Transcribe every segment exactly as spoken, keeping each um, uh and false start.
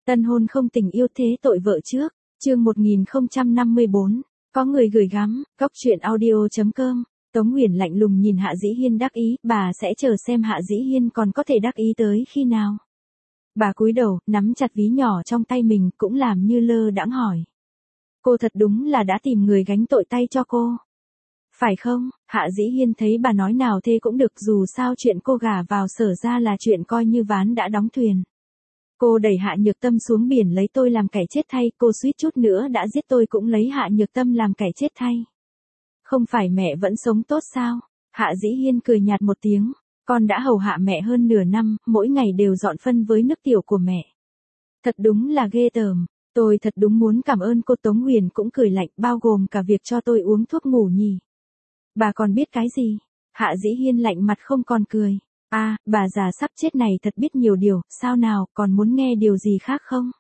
Tân hôn không tình yêu thế tội vợ trước, chương một nghìn không trăm năm mươi bốn, có người gửi gắm, góc truyện audio chấm com. Tống Uyển lạnh lùng nhìn Hạ Dĩ Hiên đắc ý, bà sẽ chờ xem Hạ Dĩ Hiên còn có thể đắc ý tới khi nào. Bà cúi đầu, nắm chặt ví nhỏ trong tay mình, cũng làm như lơ đãng hỏi. Cô thật đúng là đã tìm người gánh tội tay cho cô. Phải không? Hạ Dĩ Hiên thấy bà nói nào thế cũng được, dù sao chuyện cô gả vào Sở ra là chuyện coi như ván đã đóng thuyền. Cô đẩy Hạ Nhược Tâm xuống biển lấy tôi làm kẻ chết thay, cô suýt chút nữa đã giết tôi cũng lấy Hạ Nhược Tâm làm kẻ chết thay. Không phải mẹ vẫn sống tốt sao? Hạ Dĩ Hiên cười nhạt một tiếng, con đã hầu hạ mẹ hơn nửa năm, mỗi ngày đều dọn phân với nước tiểu của mẹ. Thật đúng là ghê tởm, tôi thật đúng muốn cảm ơn cô. Tống Uyển cũng cười lạnh, bao gồm cả việc cho tôi uống thuốc ngủ nhỉ. Bà còn biết cái gì? Hạ Dĩ Hiên lạnh mặt không còn cười. À, bà già sắp chết này thật biết nhiều điều, sao nào, còn muốn nghe điều gì khác không?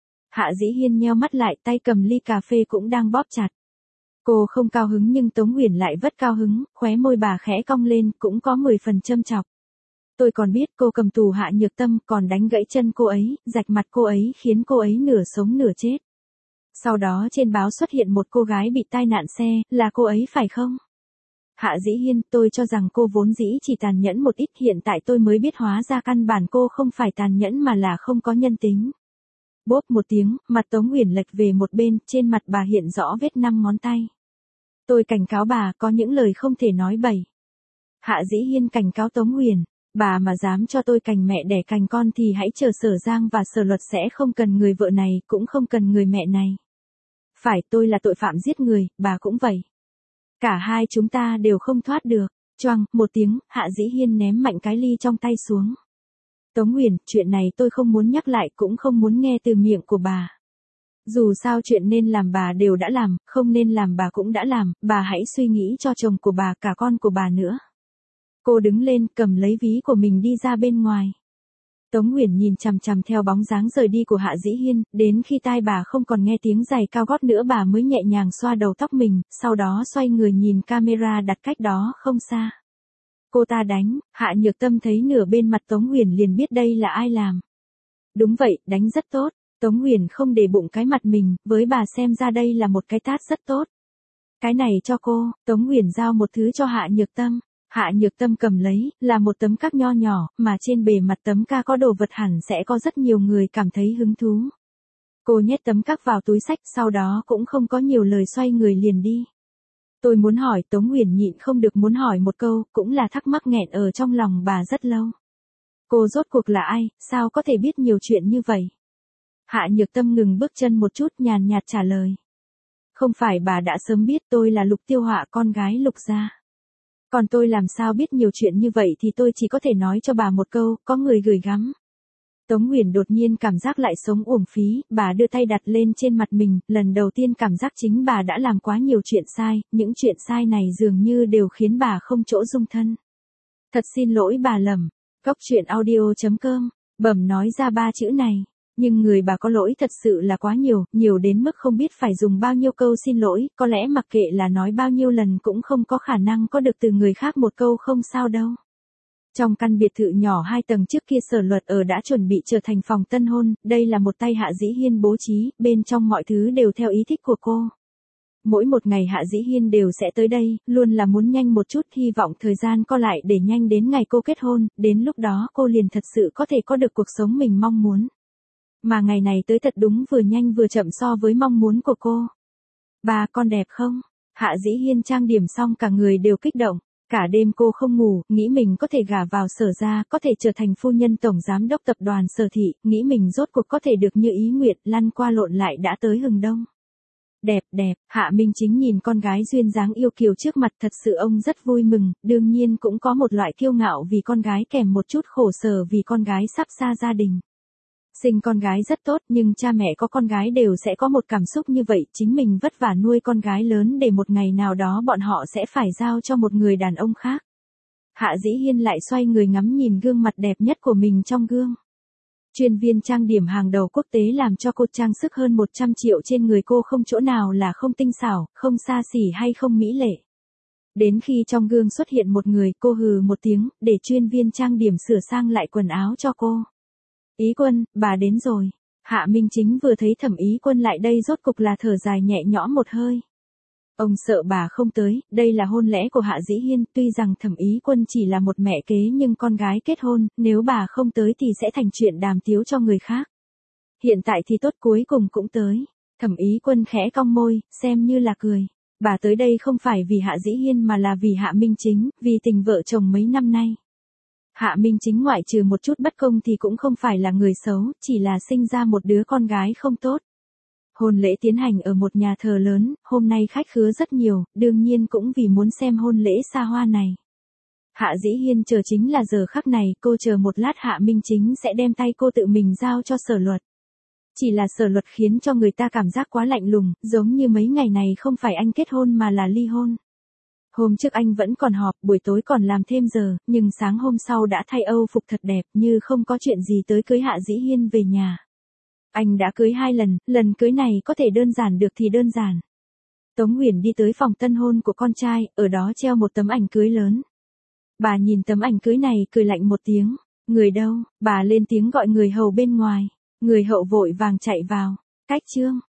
Hạ Dĩ Hiên nheo mắt lại, tay cầm ly cà phê cũng đang bóp chặt. Cô không cao hứng nhưng Tống Uyển lại rất cao hứng, khóe môi bà khẽ cong lên, cũng có mười phần châm chọc. Tôi còn biết cô cầm tù Hạ Nhược Tâm, còn đánh gãy chân cô ấy, rạch mặt cô ấy, khiến cô ấy nửa sống nửa chết. Sau đó trên báo xuất hiện một cô gái bị tai nạn xe, là cô ấy phải không? Hạ Dĩ Hiên, tôi cho rằng cô vốn dĩ chỉ tàn nhẫn một ít, hiện tại tôi mới biết hóa ra căn bản cô không phải tàn nhẫn mà là không có nhân tính. Bốp một tiếng, mặt Tống Uyển lệch về một bên, trên mặt bà hiện rõ vết năm ngón tay. Tôi cảnh cáo bà, có những lời không thể nói bậy. Hạ Dĩ Hiên cảnh cáo Tống Uyển, bà mà dám cho tôi cành mẹ đẻ cành con thì hãy chờ Sở Giang và Sở Luật sẽ không cần người vợ này, cũng không cần người mẹ này. Phải, tôi là tội phạm giết người, bà cũng vậy. Cả hai chúng ta đều không thoát được. Choang, một tiếng, Hạ Dĩ Hiên ném mạnh cái ly trong tay xuống. Tống Uyển, chuyện này tôi không muốn nhắc lại, cũng không muốn nghe từ miệng của bà. Dù sao chuyện nên làm bà đều đã làm, không nên làm bà cũng đã làm, bà hãy suy nghĩ cho chồng của bà, cả con của bà nữa. Cô đứng lên, cầm lấy ví của mình đi ra bên ngoài. Tống Uyển nhìn chằm chằm theo bóng dáng rời đi của Hạ Dĩ Hiên, đến khi tai bà không còn nghe tiếng giày cao gót nữa bà mới nhẹ nhàng xoa đầu tóc mình, sau đó xoay người nhìn camera đặt cách đó không xa. Cô ta đánh, Hạ Nhược Tâm thấy nửa bên mặt Tống Uyển liền biết đây là ai làm. Đúng vậy, đánh rất tốt. Tống Uyển không để bụng cái mặt mình, với bà xem ra đây là một cái tát rất tốt. Cái này cho cô. Tống Uyển giao một thứ cho Hạ Nhược Tâm. Hạ Nhược Tâm cầm lấy, là một tấm cắc nho nhỏ, mà trên bề mặt tấm ca có đồ vật hẳn sẽ có rất nhiều người cảm thấy hứng thú. Cô nhét tấm cắc vào túi xách, sau đó cũng không có nhiều lời xoay người liền đi. Tôi muốn hỏi, Tống Uyển nhịn không được muốn hỏi một câu, cũng là thắc mắc nghẹn ở trong lòng bà rất lâu. Cô rốt cuộc là ai, sao có thể biết nhiều chuyện như vậy? Hạ Nhược Tâm ngừng bước chân một chút, nhàn nhạt trả lời. Không phải bà đã sớm biết tôi là Lục Tiêu Họa, con gái Lục gia. Còn tôi làm sao biết nhiều chuyện như vậy thì tôi chỉ có thể nói cho bà một câu, có người gửi gắm. Tống Uyển đột nhiên cảm giác lại sống uổng phí, bà đưa tay đặt lên trên mặt mình, lần đầu tiên cảm giác chính bà đã làm quá nhiều chuyện sai, những chuyện sai này dường như đều khiến bà không chỗ dung thân. Thật xin lỗi bà Lẩm, góc truyện audio chấm com, Bẩm nói ra ba chữ này. Nhưng người bà có lỗi thật sự là quá nhiều, nhiều đến mức không biết phải dùng bao nhiêu câu xin lỗi, có lẽ mặc kệ là nói bao nhiêu lần cũng không có khả năng có được từ người khác một câu không sao đâu. Trong căn biệt thự nhỏ hai tầng trước kia Sở Luật ở đã chuẩn bị trở thành phòng tân hôn, đây là một tay Hạ Dĩ Hiên bố trí, bên trong mọi thứ đều theo ý thích của cô. Mỗi một ngày Hạ Dĩ Hiên đều sẽ tới đây, luôn là muốn nhanh một chút, hy vọng thời gian co lại để nhanh đến ngày cô kết hôn, đến lúc đó cô liền thật sự có thể có được cuộc sống mình mong muốn. Mà ngày này tới thật đúng vừa nhanh vừa chậm so với mong muốn của cô. Bà, con đẹp không? Hạ Dĩ Hiên trang điểm xong cả người đều kích động. Cả đêm cô không ngủ, nghĩ mình có thể gả vào Sở ra, có thể trở thành phu nhân tổng giám đốc tập đoàn Sở thị, nghĩ mình rốt cuộc có thể được như ý nguyện, lăn qua lộn lại đã tới hừng đông. Đẹp, đẹp, Hạ Minh Chính nhìn con gái duyên dáng yêu kiều trước mặt, thật sự ông rất vui mừng, đương nhiên cũng có một loại kiêu ngạo vì con gái kèm một chút khổ sở vì con gái sắp xa gia đình. Sinh con gái rất tốt, nhưng cha mẹ có con gái đều sẽ có một cảm xúc như vậy, chính mình vất vả nuôi con gái lớn để một ngày nào đó bọn họ sẽ phải giao cho một người đàn ông khác. Hạ Dĩ Hiên lại xoay người ngắm nhìn gương mặt đẹp nhất của mình trong gương. Chuyên viên trang điểm hàng đầu quốc tế làm cho cô trang sức hơn một trăm triệu trên người cô không chỗ nào là không tinh xảo, không xa xỉ hay không mỹ lệ. Đến khi trong gương xuất hiện một người, cô hừ một tiếng, để chuyên viên trang điểm sửa sang lại quần áo cho cô. Ý Quân, bà đến rồi. Hạ Minh Chính vừa thấy Thẩm Ý Quân lại đây rốt cục là thở dài nhẹ nhõm một hơi. Ông sợ bà không tới, đây là hôn lễ của Hạ Dĩ Hiên, tuy rằng Thẩm Ý Quân chỉ là một mẹ kế nhưng con gái kết hôn, nếu bà không tới thì sẽ thành chuyện đàm tiếu cho người khác. Hiện tại thì tốt cuối cùng cũng tới. Thẩm Ý Quân khẽ cong môi, xem như là cười. Bà tới đây không phải vì Hạ Dĩ Hiên mà là vì Hạ Minh Chính, vì tình vợ chồng mấy năm nay. Hạ Minh Chính ngoại trừ một chút bất công thì cũng không phải là người xấu, chỉ là sinh ra một đứa con gái không tốt. Hôn lễ tiến hành ở một nhà thờ lớn, hôm nay khách khứa rất nhiều, đương nhiên cũng vì muốn xem hôn lễ xa hoa này. Hạ Dĩ Hiên chờ chính là giờ khắc này, cô chờ một lát Hạ Minh Chính sẽ đem tay cô tự mình giao cho Sở Luật. Chỉ là Sở Luật khiến cho người ta cảm giác quá lạnh lùng, giống như mấy ngày này không phải anh kết hôn mà là ly hôn. Hôm trước anh vẫn còn họp, buổi tối còn làm thêm giờ, nhưng sáng hôm sau đã thay âu phục thật đẹp, như không có chuyện gì tới cưới Hạ Dĩ Hiên về nhà. Anh đã cưới hai lần, lần cưới này có thể đơn giản được thì đơn giản. Tống Uyển đi tới phòng tân hôn của con trai, ở đó treo một tấm ảnh cưới lớn. Bà nhìn tấm ảnh cưới này cười lạnh một tiếng, người đâu, bà lên tiếng gọi người hầu bên ngoài, người hậu vội vàng chạy vào, cách trương,